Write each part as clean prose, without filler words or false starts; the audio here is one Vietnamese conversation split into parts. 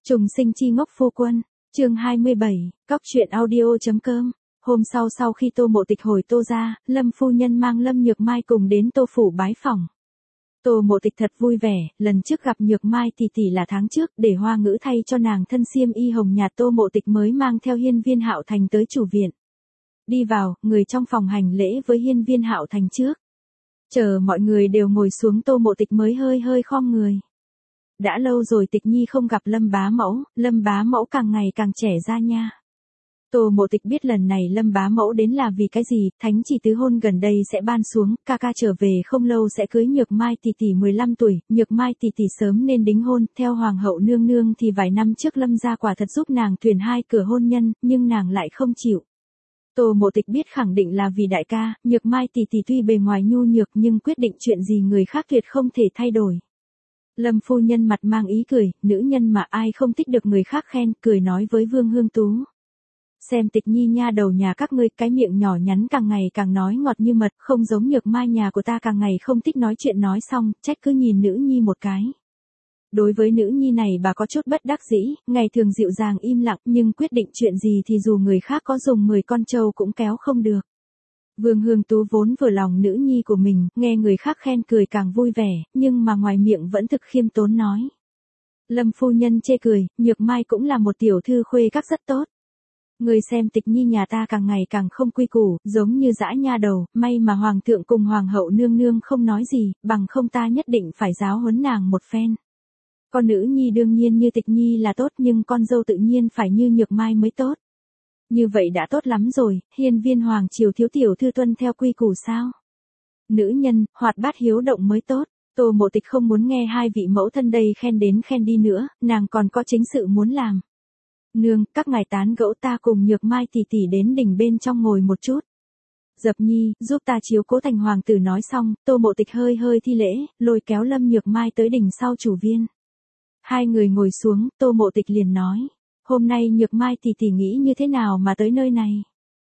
Trùng sinh chi ngốc phu quân, chương 27, cóc truyện audio.com. Hôm sau khi Tô Mộ Tịch hồi Tô ra, Lâm phu nhân mang Lâm Nhược Mai cùng đến Tô phủ bái phỏng. Tô Mộ Tịch thật vui vẻ, lần trước gặp Nhược Mai tỷ là tháng trước, để Hoa Ngữ thay cho nàng thân xiêm y hồng nhạt. Tô Mộ Tịch mới mang theo Hiên Viên Hạo Thành tới chủ viện. Đi vào, người trong phòng hành lễ với Hiên Viên Hạo Thành trước. Chờ mọi người đều ngồi xuống, Tô Mộ Tịch mới hơi khom người. Đã lâu rồi Tịch Nhi không gặp Lâm bá mẫu càng ngày càng trẻ ra nha. Tô Mộ Tịch biết lần này Lâm bá mẫu đến là vì cái gì, thánh chỉ tứ hôn gần đây sẽ ban xuống, ca trở về không lâu sẽ cưới Nhược Mai tỷ 15 tuổi, Nhược Mai tỷ sớm nên đính hôn, theo hoàng hậu nương nương thì vài năm trước Lâm gia quả thật giúp nàng tuyển 2 cửa hôn nhân, nhưng nàng lại không chịu. Tô Mộ Tịch biết khẳng định là vì đại ca, Nhược Mai tỷ tuy bề ngoài nhu nhược nhưng quyết định chuyện gì người khác tuyệt không thể thay đổi. Lâm phu nhân mặt mang ý cười, nữ nhân mà ai không thích được người khác khen, cười nói với Vương Hương Tú. Xem Tịch Nhi nha đầu nhà các ngươi, cái miệng nhỏ nhắn càng ngày càng nói ngọt như mật, không giống Nhược Mai nhà của ta càng ngày không thích nói chuyện. Nói xong, trách cứ nhìn nữ nhi một cái. Đối với nữ nhi này bà có chút bất đắc dĩ, ngày thường dịu dàng im lặng nhưng quyết định chuyện gì thì dù người khác có dùng 10 con trâu cũng kéo không được. Vương Hương Tú vốn vừa lòng nữ nhi của mình, nghe người khác khen cười càng vui vẻ, nhưng mà ngoài miệng vẫn thực khiêm tốn nói. Lâm phu nhân chê cười, Nhược Mai cũng là một tiểu thư khuê các rất tốt. Người xem Tịch Nhi nhà ta càng ngày càng không quy củ, giống như dã nha đầu, may mà hoàng thượng cùng hoàng hậu nương nương không nói gì, bằng không ta nhất định phải giáo huấn nàng một phen. Con nữ nhi đương nhiên như Tịch Nhi là tốt, nhưng con dâu tự nhiên phải như Nhược Mai mới tốt. Như vậy đã tốt lắm rồi, hiên viên hoàng triều thiếu tiểu thư tuân theo quy củ sao? Nữ nhân, hoạt bát hiếu động mới tốt. Tô Mộ Tịch không muốn nghe hai vị mẫu thân đây khen đến khen đi nữa, nàng còn có chính sự muốn làm. Nương, các ngài tán gẫu, ta cùng Nhược Mai tỷ đến đỉnh bên trong ngồi một chút. Dập Nhi, giúp ta chiếu cố thành hoàng tử. Nói xong, Tô Mộ Tịch hơi thi lễ, lôi kéo Lâm Nhược Mai tới đỉnh sau chủ viên. Hai người ngồi xuống, Tô Mộ Tịch liền nói. Hôm nay Nhược Mai tỷ nghĩ như thế nào mà tới nơi này?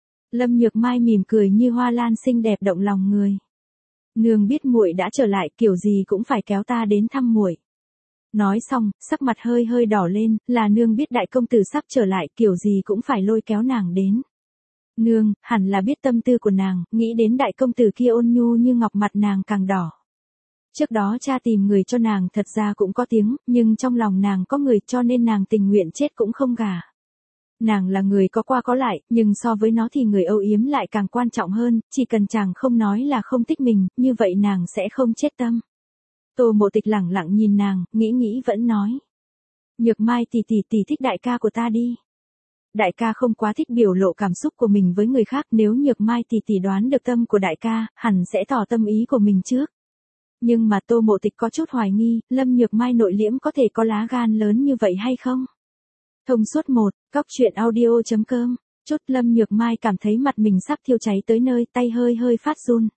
Lâm Nhược Mai mỉm cười như hoa lan xinh đẹp động lòng người. Nương biết muội đã trở lại, kiểu gì cũng phải kéo ta đến thăm muội. Nói xong, sắc mặt hơi đỏ lên, là nương biết đại công tử sắp trở lại, kiểu gì cũng phải lôi kéo nàng đến. Nương, hẳn là biết tâm tư của nàng, nghĩ đến đại công tử kia ôn nhu như ngọc, mặt nàng càng đỏ. Trước đó cha tìm người cho nàng thật ra cũng có tiếng, nhưng trong lòng nàng có người cho nên nàng tình nguyện chết cũng không gả. Nàng là người có qua có lại, nhưng so với nó thì người âu yếm lại càng quan trọng hơn, chỉ cần chàng không nói là không thích mình, như vậy nàng sẽ không chết tâm. Tô Mộ Tịch lẳng lặng nhìn nàng, nghĩ vẫn nói. Nhược Mai tỷ thích đại ca của ta đi. Đại ca không quá thích biểu lộ cảm xúc của mình với người khác, nếu Nhược Mai tỷ đoán được tâm của đại ca, hẳn sẽ tỏ tâm ý của mình trước. Nhưng mà Tô Mộ Tịch có chút hoài nghi, Lâm Nhược Mai nội liễm có thể có lá gan lớn như vậy hay không? Thông suốt 1, cóc truyện audio.com. Chút Lâm Nhược Mai cảm thấy mặt mình sắp thiêu cháy tới nơi, tay hơi phát run.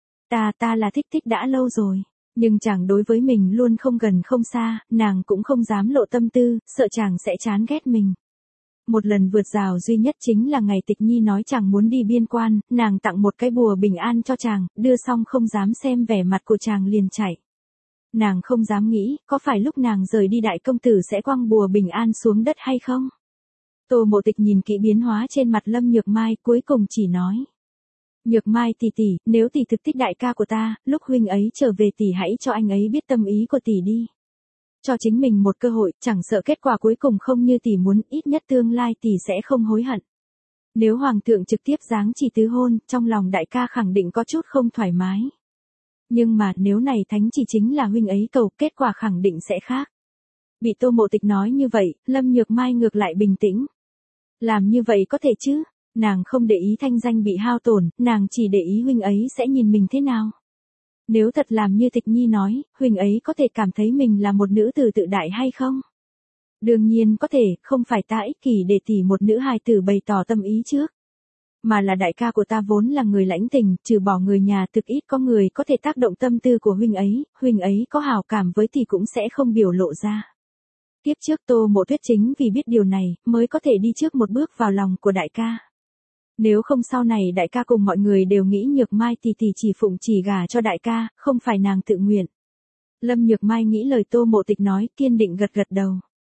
Ta là thích đã lâu rồi. Nhưng chàng đối với mình luôn không gần không xa, nàng cũng không dám lộ tâm tư, sợ chàng sẽ chán ghét mình. Một lần vượt rào duy nhất chính là ngày Tịch Nhi nói chàng muốn đi biên quan, nàng tặng một cái bùa bình an cho chàng, đưa xong không dám xem vẻ mặt của chàng liền chạy. Nàng không dám nghĩ, có phải lúc nàng rời đi đại công tử sẽ quăng bùa bình an xuống đất hay không? Tô Mộ Tịch nhìn kỹ biến hóa trên mặt Lâm Nhược Mai, cuối cùng chỉ nói. Nhược Mai tỷ, nếu tỷ thực thích đại ca của ta, lúc huynh ấy trở về tỷ hãy cho anh ấy biết tâm ý của tỷ đi. Cho chính mình một cơ hội, chẳng sợ kết quả cuối cùng không như tỷ muốn, ít nhất tương lai tỷ sẽ không hối hận. Nếu hoàng thượng trực tiếp giáng chỉ tứ hôn, trong lòng đại ca khẳng định có chút không thoải mái. Nhưng mà nếu này thánh chỉ chính là huynh ấy cầu, kết quả khẳng định sẽ khác. Bị Tô Mộ Tịch nói như vậy, Lâm Nhược Mai ngược lại bình tĩnh. Làm như vậy có thể chứ? Nàng không để ý thanh danh bị hao tổn, nàng chỉ để ý huynh ấy sẽ nhìn mình thế nào. Nếu thật làm như Tịch Nhi nói, huynh ấy có thể cảm thấy mình là một nữ tử tự đại hay không? Đương nhiên có thể, không phải ta ích kỷ để tỷ một nữ hài tử bày tỏ tâm ý trước. Mà là đại ca của ta vốn là người lãnh tình, trừ bỏ người nhà thực ít có người có thể tác động tâm tư của huynh ấy có hảo cảm với tỷ cũng sẽ không biểu lộ ra. Tiếp trước Tô Mộ Tuyết chính vì biết điều này, mới có thể đi trước một bước vào lòng của đại ca. Nếu không sau này đại ca cùng mọi người đều nghĩ Nhược Mai tỷ chỉ phụng chỉ gả cho đại ca, không phải nàng tự nguyện. Lâm Nhược Mai nghĩ lời Tô Mộ Tịch nói, kiên định gật đầu.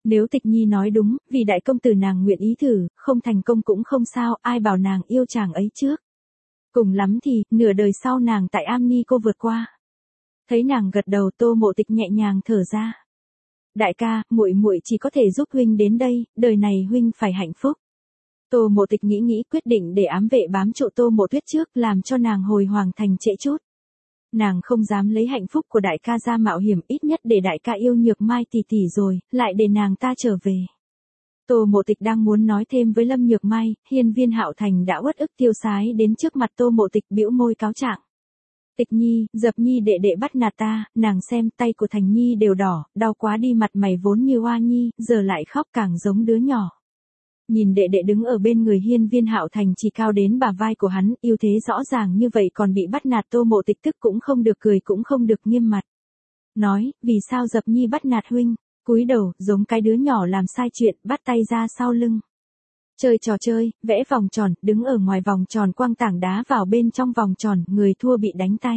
Nếu Tịch Nhi nói đúng, vì đại công tử nàng nguyện ý thử, không thành công cũng không sao, ai bảo nàng yêu chàng ấy trước. Cùng lắm thì, nửa đời sau nàng tại Am Ni cô vượt qua. Thấy nàng gật đầu, Tô Mộ Tịch nhẹ nhàng thở ra. Đại ca, muội chỉ có thể giúp huynh đến đây, đời này huynh phải hạnh phúc. Tô Mộ Tịch nghĩ quyết định để ám vệ bám trụ Tô Mộ Tuyết trước, làm cho nàng hồi hoàng thành trễ chút. Nàng không dám lấy hạnh phúc của đại ca ra mạo hiểm, ít nhất để đại ca yêu Nhược Mai tỷ tỷ rồi, lại để nàng ta trở về. Tô Mộ Tịch đang muốn nói thêm với Lâm Nhược Mai, Hiên Viên Hạo Thành đã uất ức tiêu sái đến trước mặt Tô Mộ Tịch bĩu môi cáo trạng. Tịch Nhi, Dập Nhi đệ đệ bắt nạt ta, nàng xem tay của Thành Nhi đều đỏ, đau quá đi, mặt mày vốn như hoa nhi, giờ lại khóc càng giống đứa nhỏ. Nhìn đệ đệ đứng ở bên người Hiên Viên Hạo Thành chỉ cao đến bả vai của hắn, yêu thế rõ ràng như vậy còn bị bắt nạt, Tô Mộ Tịch tức cũng không được cười cũng không được nghiêm mặt. Nói, vì sao Dập Nhi bắt nạt huynh? Cúi đầu, giống cái đứa nhỏ làm sai chuyện, bắt tay ra sau lưng. Chơi trò chơi, vẽ vòng tròn, đứng ở ngoài vòng tròn quăng tảng đá vào bên trong vòng tròn, người thua bị đánh tay.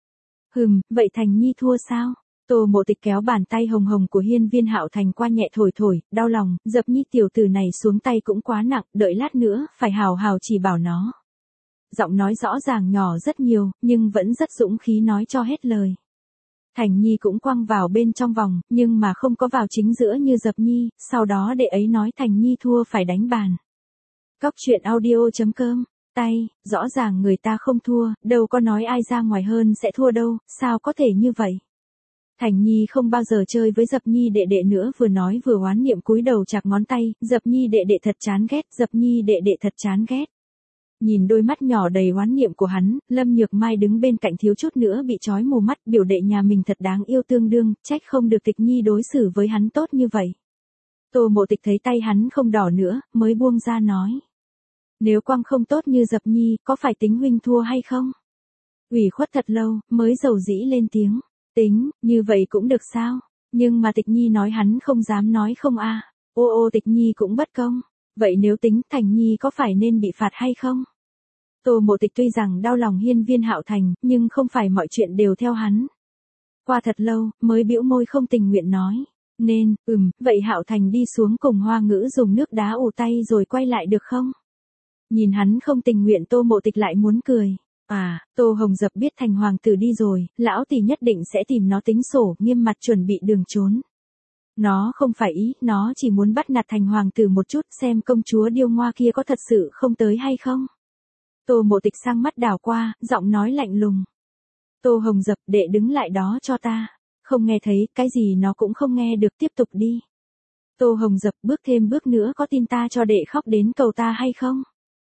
Vậy Thành Nhi thua sao? Tô Mộ Tịch kéo bàn tay hồng hồng của Hiên Viên Hạo Thành qua nhẹ thổi, đau lòng, Dập Nhi tiểu tử này xuống tay cũng quá nặng, đợi lát nữa, phải hào hào chỉ bảo nó. Giọng nói rõ ràng nhỏ rất nhiều, nhưng vẫn rất dũng khí nói cho hết lời. Thành Nhi cũng quăng vào bên trong vòng, nhưng mà không có vào chính giữa như Dập Nhi, sau đó đệ ấy nói Thành Nhi thua phải đánh bàn. Cóc truyện audio.com, tay, rõ ràng người ta không thua, đâu có nói ai ra ngoài hơn sẽ thua đâu, sao có thể như vậy. Thành Nhi không bao giờ chơi với Dập Nhi đệ đệ nữa, vừa nói vừa oán niệm cúi đầu chạc ngón tay, Dập Nhi đệ đệ thật chán ghét, Dập Nhi đệ đệ thật chán ghét. Nhìn đôi mắt nhỏ đầy oán niệm của hắn, Lâm Nhược Mai đứng bên cạnh thiếu chút nữa bị chói mù mắt, biểu đệ nhà mình thật đáng yêu tương đương, trách không được Tịch Nhi đối xử với hắn tốt như vậy. Tô Mộ Tịch thấy tay hắn không đỏ nữa, mới buông ra nói. Nếu quăng không tốt như Dập Nhi, có phải tính huynh thua hay không? Ủy khuất thật lâu, mới dầu dĩ lên tiếng. Tính, như vậy cũng được sao? Nhưng mà Tịch Nhi nói hắn không dám nói không a. Ô Tịch Nhi cũng bất công. Vậy nếu tính, Thành Nhi có phải nên bị phạt hay không? Tô Mộ Tịch tuy rằng đau lòng Hiên Viên Hạo Thành, nhưng không phải mọi chuyện đều theo hắn. Qua thật lâu, mới bĩu môi không tình nguyện nói. Nên, vậy Hạo Thành đi xuống cùng Hoa Ngữ dùng nước đá ủ tay rồi quay lại được không? Nhìn hắn không tình nguyện, Tô Mộ Tịch lại muốn cười. Tô Hồng Dập biết Thành hoàng tử đi rồi, lão tỷ nhất định sẽ tìm nó tính sổ, nghiêm mặt chuẩn bị đường trốn. Nó không phải ý, nó chỉ muốn bắt nạt Thành hoàng tử một chút, xem công chúa Điêu Ngoa kia có thật sự không tới hay không. Tô Mộ Tịch sang mắt đảo qua, giọng nói lạnh lùng. Tô Hồng Dập, đệ đứng lại đó cho ta. Không nghe thấy, cái gì nó cũng không nghe được, tiếp tục đi. Tô Hồng Dập, bước thêm bước nữa có tin ta cho đệ khóc đến cầu ta hay không?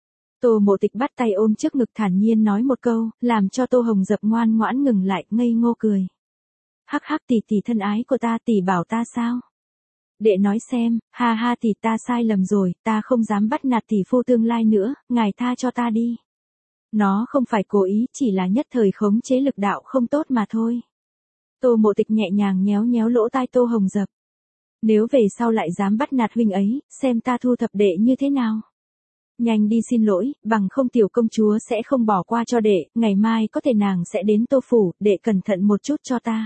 Tô Mộ Tịch bắt tay ôm trước ngực thản nhiên nói một câu, làm cho Tô Hồng Dập ngoan ngoãn ngừng lại, ngây ngô cười. Hắc hắc, tỷ tỷ thân ái của ta, tỷ bảo ta sao? Đệ nói xem, ha ha, tỷ ta sai lầm rồi, ta không dám bắt nạt tỷ phu tương lai nữa, ngài tha cho ta đi. Nó không phải cố ý, chỉ là nhất thời khống chế lực đạo không tốt mà thôi. Tô Mộ Tịch nhẹ nhàng nhéo nhéo lỗ tai Tô Hồng Dập. Nếu về sau lại dám bắt nạt huynh ấy, xem ta thu thập đệ như thế nào. Nhanh đi xin lỗi, bằng không tiểu công chúa sẽ không bỏ qua cho đệ, ngày mai có thể nàng sẽ đến Tô phủ, đệ cẩn thận một chút cho ta.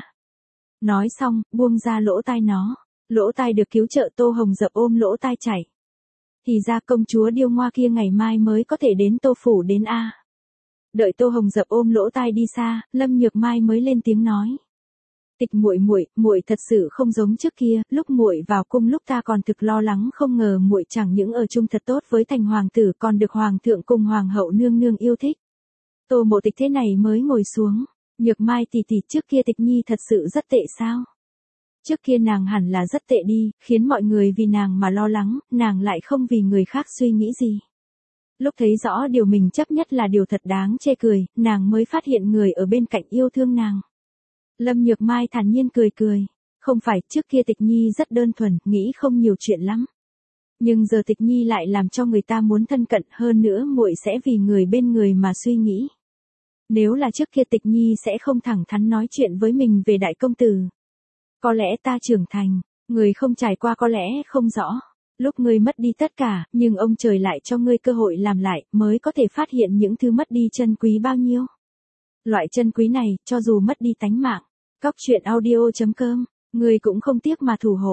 Nói xong, buông ra lỗ tai nó. Lỗ tai được cứu trợ, Tô Hồng Dập ôm lỗ tai chảy. Thì ra công chúa Điêu Ngoa kia ngày mai mới có thể đến Tô phủ đến a. Đợi Tô Hồng Dập ôm lỗ tai đi xa, Lâm Nhược Mai mới lên tiếng nói. Tịch muội thật sự không giống trước kia, lúc muội vào cung lúc ta còn thực lo lắng, không ngờ muội chẳng những ở chung thật tốt với Thành hoàng tử, còn được hoàng thượng cùng hoàng hậu nương nương yêu thích. Tô Mộ Tịch thế này mới ngồi xuống. Nhược Mai tỷ tỷ, trước kia Tịch Nhi thật sự rất tệ sao? Trước kia nàng hẳn là rất tệ đi, khiến mọi người vì nàng mà lo lắng, nàng lại không vì người khác suy nghĩ gì. Lúc thấy rõ điều mình chấp nhất là điều thật đáng chê cười, nàng mới phát hiện người ở bên cạnh yêu thương nàng. Lâm Nhược Mai thản nhiên cười. Không phải, trước kia Tịch Nhi rất đơn thuần, nghĩ không nhiều chuyện lắm. Nhưng giờ Tịch Nhi lại làm cho người ta muốn thân cận, hơn nữa muội sẽ vì người bên người mà suy nghĩ. Nếu là trước kia Tịch Nhi sẽ không thẳng thắn nói chuyện với mình về đại công tử. Có lẽ ta trưởng thành, người không trải qua có lẽ không rõ. Lúc ngươi mất đi tất cả, nhưng ông trời lại cho ngươi cơ hội làm lại, mới có thể phát hiện những thứ mất đi chân quý bao nhiêu. Loại chân quý này, cho dù mất đi tánh mạng. Cóc truyện audio.com, ngươi cũng không tiếc mà thủ hộ.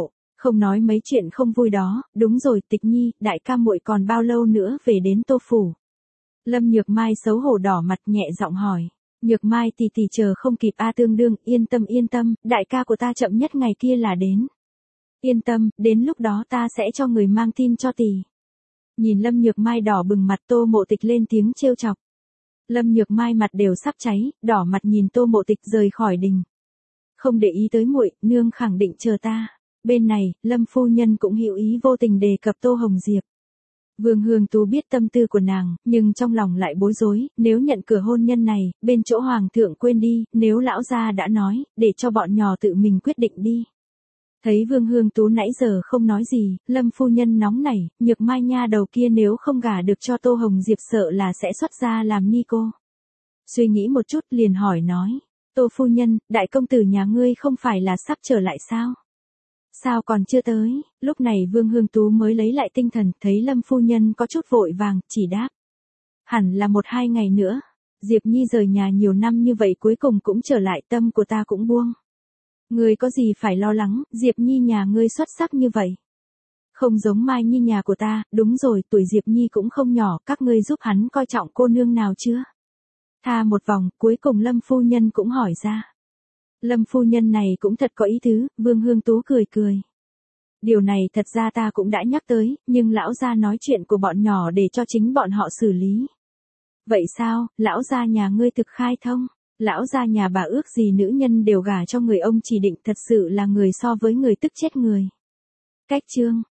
Không nói mấy chuyện không vui đó, đúng rồi Tịch Nhi, đại ca muội còn bao lâu nữa về đến Tô Phủ? Lâm Nhược Mai xấu hổ đỏ mặt nhẹ giọng hỏi. Nhược Mai tỷ tỷ chờ không kịp a tương đương, yên tâm, đại ca của ta chậm nhất ngày kia là đến. Yên tâm, đến lúc đó ta sẽ cho người mang tin cho tỷ. Nhìn Lâm Nhược Mai đỏ bừng mặt Tô Mộ Tịch lên tiếng trêu chọc. Lâm Nhược Mai mặt đều sắp cháy, đỏ mặt nhìn Tô Mộ Tịch rời khỏi đình. Không để ý tới muội, nương khẳng định chờ ta. Bên này, Lâm phu nhân cũng hữu ý vô tình đề cập Tô Hồng Diệp. Vương Hương Tú biết tâm tư của nàng, nhưng trong lòng lại bối rối, nếu nhận cửa hôn nhân này, bên chỗ hoàng thượng quên đi, nếu lão gia đã nói, để cho bọn nhỏ tự mình quyết định đi. Thấy Vương Hương Tú nãy giờ không nói gì, Lâm phu nhân nóng nảy, Nhược Mai nha đầu kia nếu không gả được cho Tô Hồng Diệp sợ là sẽ xuất gia làm ni cô. Suy nghĩ một chút liền hỏi nói, Tô phu nhân, đại công tử nhà ngươi không phải là sắp trở lại sao? Sao còn chưa tới? Lúc này Vương Hương Tú mới lấy lại tinh thần, thấy Lâm phu nhân có chút vội vàng, chỉ đáp. Hẳn là 1-2 ngày nữa. Diệp Nhi rời nhà nhiều năm như vậy cuối cùng cũng trở lại, tâm của ta cũng buông. Ngươi có gì phải lo lắng, Diệp Nhi nhà ngươi xuất sắc như vậy. Không giống Mai Nhi nhà của ta, đúng rồi, tuổi Diệp Nhi cũng không nhỏ, các ngươi giúp hắn coi trọng cô nương nào chưa? Tha một vòng, cuối cùng Lâm phu nhân cũng hỏi ra. Lâm phu nhân này cũng thật có ý tứ, Vương Hương Tú cười cười. Điều này thật ra ta cũng đã nhắc tới, nhưng lão gia nói chuyện của bọn nhỏ để cho chính bọn họ xử lý. Vậy sao, lão gia nhà ngươi thực khai thông, lão gia nhà bà ước gì nữ nhân đều gả cho người ông chỉ định, thật sự là người so với người tức chết người. Cách chương